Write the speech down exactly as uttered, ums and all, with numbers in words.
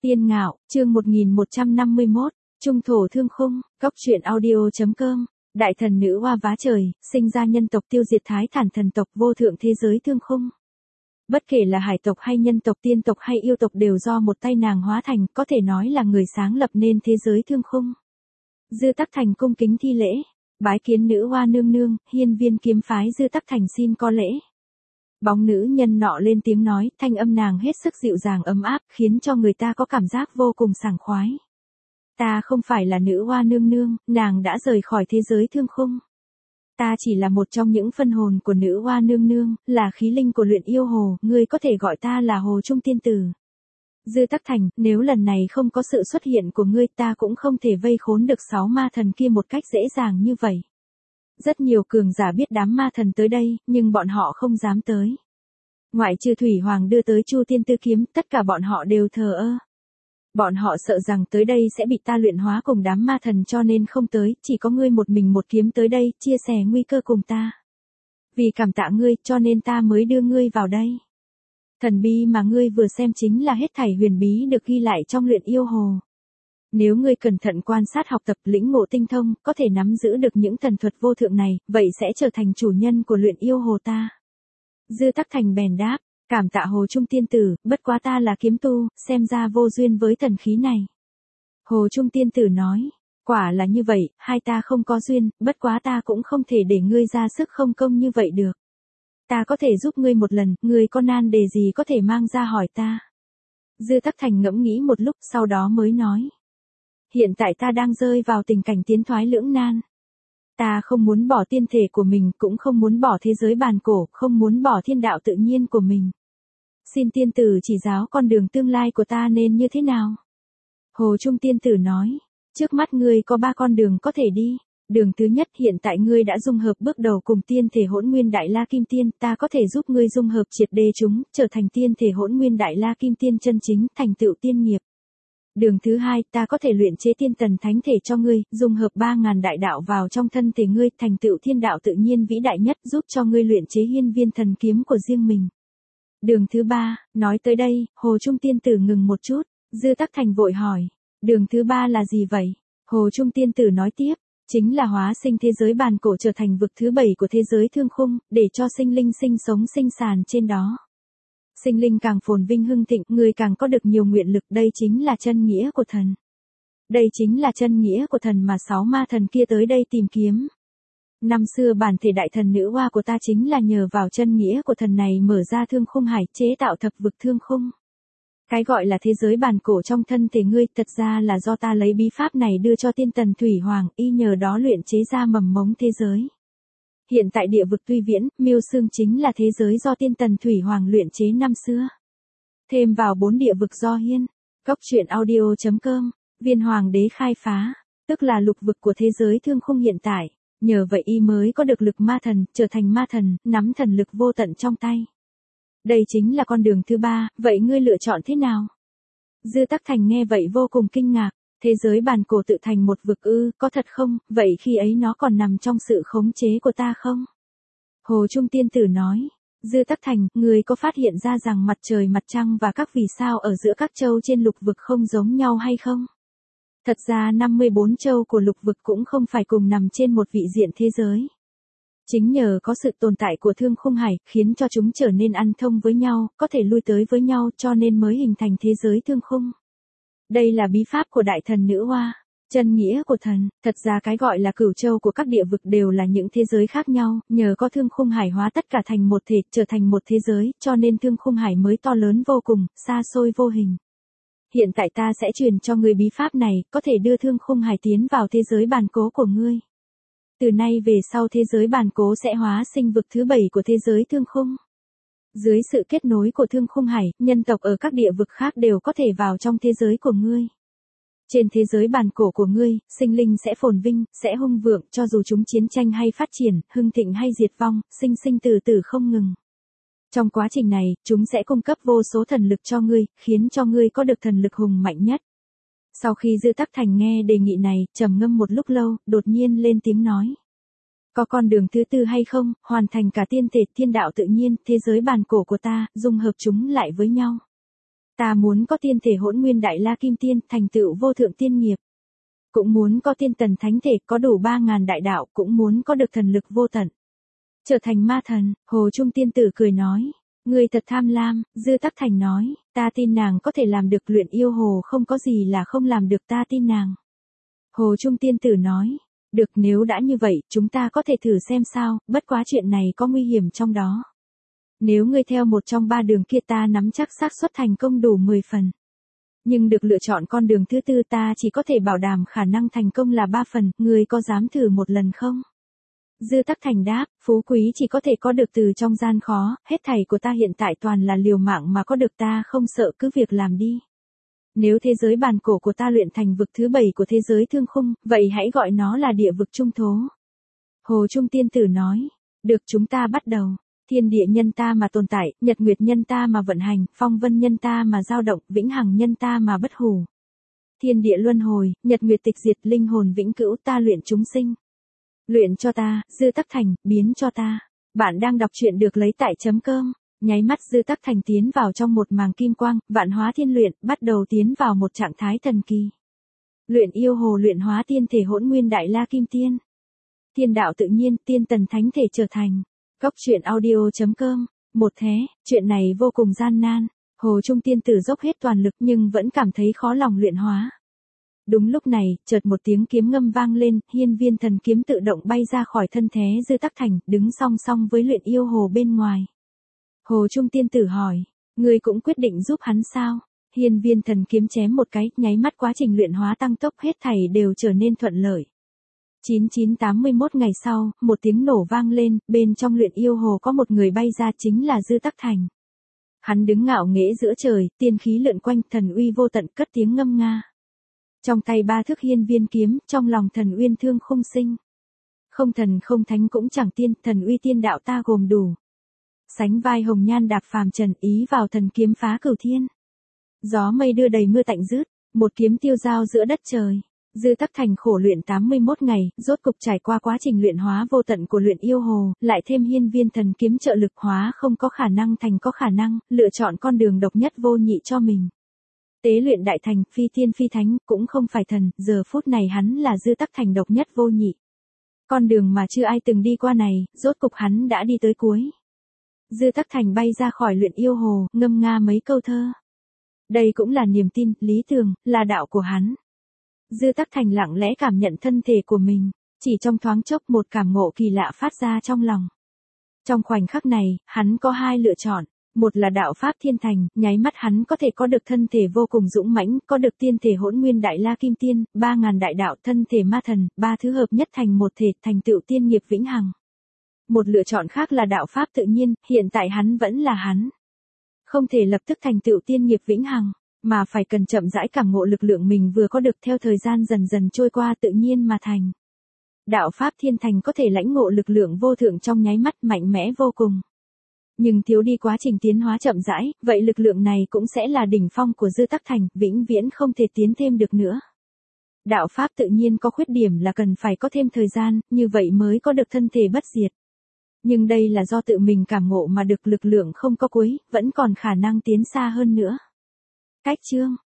Tiên Ngạo, chương một nghìn một trăm năm mươi mốt, Trung thổ thương khung, Cóc truyện audio.com, Đại thần nữ hoa vá trời, sinh ra nhân tộc tiêu diệt thái thản thần tộc vô thượng thế giới thương khung. Bất kể là hải tộc hay nhân tộc tiên tộc hay yêu tộc đều do một tay nàng hóa thành, có thể nói là người sáng lập nên thế giới thương khung. Dư Tắc Thành cung kính thi lễ, bái kiến nữ hoa nương nương, hiên viên kiếm phái Dư Tắc Thành xin có lễ. Bóng nữ nhân nọ lên tiếng nói, thanh âm nàng hết sức dịu dàng ấm áp, khiến cho người ta có cảm giác vô cùng sảng khoái. Ta không phải là nữ hoa nương nương, nàng đã rời khỏi thế giới thương khung. Ta chỉ là một trong những phân hồn của nữ hoa nương nương, là khí linh của luyện yêu hồ, ngươi có thể gọi ta là Hồ Trung Tiên Tử. Dư Tắc Thành, nếu lần này không có sự xuất hiện của ngươi ta cũng không thể vây khốn được sáu ma thần kia một cách dễ dàng như vậy. Rất nhiều cường giả biết đám ma thần tới đây, nhưng bọn họ không dám tới. Ngoại trừ Thủy Hoàng đưa tới Chu Tiên Tư Kiếm, tất cả bọn họ đều thờ ơ. Bọn họ sợ rằng tới đây sẽ bị ta luyện hóa cùng đám ma thần cho nên không tới, chỉ có ngươi một mình một kiếm tới đây, chia sẻ nguy cơ cùng ta. Vì cảm tạ ngươi, cho nên ta mới đưa ngươi vào đây. Thần bí mà ngươi vừa xem chính là hết thảy huyền bí được ghi lại trong luyện yêu hồ. Nếu ngươi cẩn thận quan sát học tập lĩnh ngộ tinh thông, có thể nắm giữ được những thần thuật vô thượng này, vậy sẽ trở thành chủ nhân của luyện yêu hồ ta. Dư Tắc Thành bèn đáp, cảm tạ Hồ Trung Tiên Tử, bất quá ta là kiếm tu, xem ra vô duyên với thần khí này. Hồ Trung Tiên Tử nói, quả là như vậy, hai ta không có duyên, bất quá ta cũng không thể để ngươi ra sức không công như vậy được. Ta có thể giúp ngươi một lần, ngươi có nan đề gì có thể mang ra hỏi ta. Dư Tắc Thành ngẫm nghĩ một lúc sau đó mới nói. Hiện tại ta đang rơi vào tình cảnh tiến thoái lưỡng nan. Ta không muốn bỏ tiên thể của mình, cũng không muốn bỏ thế giới bàn cổ, không muốn bỏ thiên đạo tự nhiên của mình. Xin tiên tử chỉ giáo con đường tương lai của ta nên như thế nào? Hồ Trung Tiên Tử nói, trước mắt ngươi có ba con đường có thể đi. Đường thứ nhất, hiện tại ngươi đã dung hợp bước đầu cùng tiên thể hỗn nguyên đại la kim tiên, ta có thể giúp ngươi dung hợp triệt đề chúng, trở thành tiên thể hỗn nguyên đại la kim tiên chân chính, thành tựu tiên nghiệp. Đường thứ hai, ta có thể luyện chế tiên tần thánh thể cho ngươi, dung hợp ba ngàn đại đạo vào trong thân thể ngươi, thành tựu thiên đạo tự nhiên vĩ đại nhất, giúp cho ngươi luyện chế hiên viên thần kiếm của riêng mình. Đường thứ ba, nói tới đây, Hồ Trung Tiên Tử ngừng một chút, Dư Tắc Thành vội hỏi, đường thứ ba là gì vậy? Hồ Trung Tiên Tử nói tiếp, chính là hóa sinh thế giới bàn cổ trở thành vực thứ bảy của thế giới thương khung, để cho sinh linh sinh sống sinh sàn trên đó. Sinh linh càng phồn vinh hưng thịnh, người càng có được nhiều nguyện lực, đây chính là chân nghĩa của thần. Đây chính là chân nghĩa của thần mà sáu ma thần kia tới đây tìm kiếm. Năm xưa bản thể đại thần nữ hoa của ta chính là nhờ vào chân nghĩa của thần này mở ra thương khung hải, chế tạo thập vực thương khung. Cái gọi là thế giới bàn cổ trong thân thể ngươi, thật ra là do ta lấy bí pháp này đưa cho tiên tần Thủy Hoàng, y nhờ đó luyện chế ra mầm mống thế giới. Hiện tại địa vực Tuy Viễn, Miêu Xương chính là thế giới do tiên tần Thủy Hoàng luyện chế năm xưa. Thêm vào bốn địa vực do Hiên, Cóc truyện audio.com, Viên Hoàng đế khai phá, tức là lục vực của thế giới thương khung hiện tại, nhờ vậy y mới có được lực ma thần, trở thành ma thần, nắm thần lực vô tận trong tay. Đây chính là con đường thứ ba, vậy ngươi lựa chọn thế nào? Dư Tắc Thành nghe vậy vô cùng kinh ngạc. Thế giới bàn cổ tự thành một vực ư, có thật không, vậy khi ấy nó còn nằm trong sự khống chế của ta không? Hồ Trung Tiên Tử nói, Dư Tắc Thành, người có phát hiện ra rằng mặt trời mặt trăng và các vì sao ở giữa các châu trên lục vực không giống nhau hay không? Thật ra năm mươi bốn châu của lục vực cũng không phải cùng nằm trên một vị diện thế giới. Chính nhờ có sự tồn tại của thương khung hải, khiến cho chúng trở nên ăn thông với nhau, có thể lui tới với nhau cho nên mới hình thành thế giới thương khung. Đây là bí pháp của đại thần nữ hoa, chân nghĩa của thần, thật ra cái gọi là cửu châu của các địa vực đều là những thế giới khác nhau, nhờ có thương khung hải hóa tất cả thành một thể, trở thành một thế giới, cho nên thương khung hải mới to lớn vô cùng, xa xôi vô hình. Hiện tại ta sẽ truyền cho ngươi bí pháp này, có thể đưa thương khung hải tiến vào thế giới bàn cố của ngươi. Từ nay về sau thế giới bàn cố sẽ hóa sinh vực thứ bảy của thế giới thương khung. Dưới sự kết nối của thương khung hải, nhân tộc ở các địa vực khác đều có thể vào trong thế giới của ngươi. Trên thế giới bàn cổ của ngươi, sinh linh sẽ phồn vinh, sẽ hung vượng, cho dù chúng chiến tranh hay phát triển, hưng thịnh hay diệt vong, sinh sinh từ từ không ngừng. Trong quá trình này, chúng sẽ cung cấp vô số thần lực cho ngươi, khiến cho ngươi có được thần lực hùng mạnh nhất. Sau khi Dư Tắc Thành nghe đề nghị này, trầm ngâm một lúc lâu, đột nhiên lên tiếng nói. Có con đường thứ tư hay không, hoàn thành cả tiên thể thiên đạo tự nhiên, thế giới bàn cổ của ta, dung hợp chúng lại với nhau. Ta muốn có tiên thể hỗn nguyên đại la kim tiên, thành tựu vô thượng tiên nghiệp. Cũng muốn có tiên tần thánh thể, có đủ ba ngàn đại đạo, cũng muốn có được thần lực vô tận. Trở thành ma thần, Hồ Trung tiên tử cười nói. Ngươi thật tham lam, Dư Tắc Thành nói, ta tin nàng có thể làm được, Luyện Yêu Hồ không có gì là không làm được, ta tin nàng. Hồ Trung tiên tử nói, được, nếu đã như vậy, chúng ta có thể thử xem sao, bất quá chuyện này có nguy hiểm trong đó. Nếu ngươi theo một trong ba đường kia ta nắm chắc xác suất thành công đủ mười phần. Nhưng được lựa chọn con đường thứ tư ta chỉ có thể bảo đảm khả năng thành công là ba phần, ngươi có dám thử một lần không? Dư Tắc Thành đáp, phú quý chỉ có thể có được từ trong gian khó, hết thảy của ta hiện tại toàn là liều mạng mà có được, ta không sợ, cứ việc làm đi. Nếu thế giới bàn cổ của ta luyện thành vực thứ bảy của thế giới thương khung, vậy hãy gọi nó là địa vực trung thố. Hồ Trung tiên tử nói, được, chúng ta bắt đầu. Thiên địa nhân ta mà tồn tại, nhật nguyệt nhân ta mà vận hành, phong vân nhân ta mà dao động, vĩnh hằng nhân ta mà bất hủ. Thiên địa luân hồi, nhật nguyệt tịch diệt, linh hồn vĩnh cửu, ta luyện chúng sinh. Luyện cho ta, Dư Tắc Thành, biến cho ta. Bạn đang đọc truyện được lấy tại chấm cơm. Nháy mắt Dư Tắc Thành tiến vào trong một màng kim quang, vạn hóa thiên luyện, bắt đầu tiến vào một trạng thái thần kỳ. Luyện yêu hồ luyện hóa tiên thể hỗn nguyên đại la kim tiên. Thiên đạo tự nhiên, tiên tần thánh thể trở thành. Cốc truyện audio chấm com. Một thế, chuyện này vô cùng gian nan. Hồ Trung tiên tử dốc hết toàn lực nhưng vẫn cảm thấy khó lòng luyện hóa. Đúng lúc này, chợt một tiếng kiếm ngâm vang lên, hiên viên thần kiếm tự động bay ra khỏi thân thế Dư Tắc Thành, đứng song song với luyện yêu hồ bên ngoài. Hồ Trung tiên tử hỏi, ngươi cũng quyết định giúp hắn sao? Hiên viên thần kiếm chém một cái, nháy mắt quá trình luyện hóa tăng tốc, hết thảy đều trở nên thuận lợi. chín chín tám mươi mốt ngày sau, một tiếng nổ vang lên, bên trong luyện yêu hồ có một người bay ra, chính là Dư Tắc Thành. Hắn đứng ngạo nghễ giữa trời, tiên khí lượn quanh, thần uy vô tận, cất tiếng ngâm nga. Trong tay ba thước hiên viên kiếm, trong lòng thần uyên thương không sinh. Không thần không thánh cũng chẳng tiên, thần uy tiên đạo ta gồm đủ. Sánh vai hồng nhan đạp phàm trần, ý vào thần kiếm phá cửu thiên. Gió mây đưa đầy mưa tạnh rứt, một kiếm tiêu dao giữa đất trời. Dư Tắc Thành khổ luyện tám mươi mốt ngày, rốt cục trải qua quá trình luyện hóa vô tận của luyện yêu hồ, lại thêm hiên viên thần kiếm trợ lực, hóa không có khả năng thành có khả năng, lựa chọn con đường độc nhất vô nhị cho mình. Tế luyện đại thành, phi tiên phi thánh, cũng không phải thần, giờ phút này hắn là Dư Tắc Thành độc nhất vô nhị. Con đường mà chưa ai từng đi qua này, rốt cục hắn đã đi tới cuối. Dư Tắc Thành bay ra khỏi luyện yêu hồ, ngâm nga mấy câu thơ. Đây cũng là niềm tin, lý tưởng, là đạo của hắn. Dư Tắc Thành lặng lẽ cảm nhận thân thể của mình, chỉ trong thoáng chốc một cảm ngộ kỳ lạ phát ra trong lòng. Trong khoảnh khắc này, hắn có hai lựa chọn. Một là đạo pháp thiên thành, nháy mắt hắn có thể có được thân thể vô cùng dũng mãnh, có được tiên thể hỗn nguyên đại la kim tiên, ba ngàn đại đạo, thân thể ma thần, ba thứ hợp nhất thành một thể, thành tựu tiên nghiệp vĩnh hằng. Một lựa chọn khác là đạo pháp tự nhiên, hiện tại hắn vẫn là hắn. Không thể lập tức thành tựu tiên nghiệp vĩnh hằng, mà phải cần chậm rãi cảm ngộ lực lượng mình vừa có được, theo thời gian dần dần trôi qua tự nhiên mà thành. Đạo pháp thiên thành có thể lãnh ngộ lực lượng vô thượng trong nháy mắt, mạnh mẽ vô cùng. Nhưng thiếu đi quá trình tiến hóa chậm rãi, vậy lực lượng này cũng sẽ là đỉnh phong của Dư Tắc Thành, vĩnh viễn không thể tiến thêm được nữa. Đạo pháp tự nhiên có khuyết điểm là cần phải có thêm thời gian, như vậy mới có được thân thể bất diệt. Nhưng đây là do tự mình cảm ngộ mà được, lực lượng không có cuối, vẫn còn khả năng tiến xa hơn nữa. Cách chương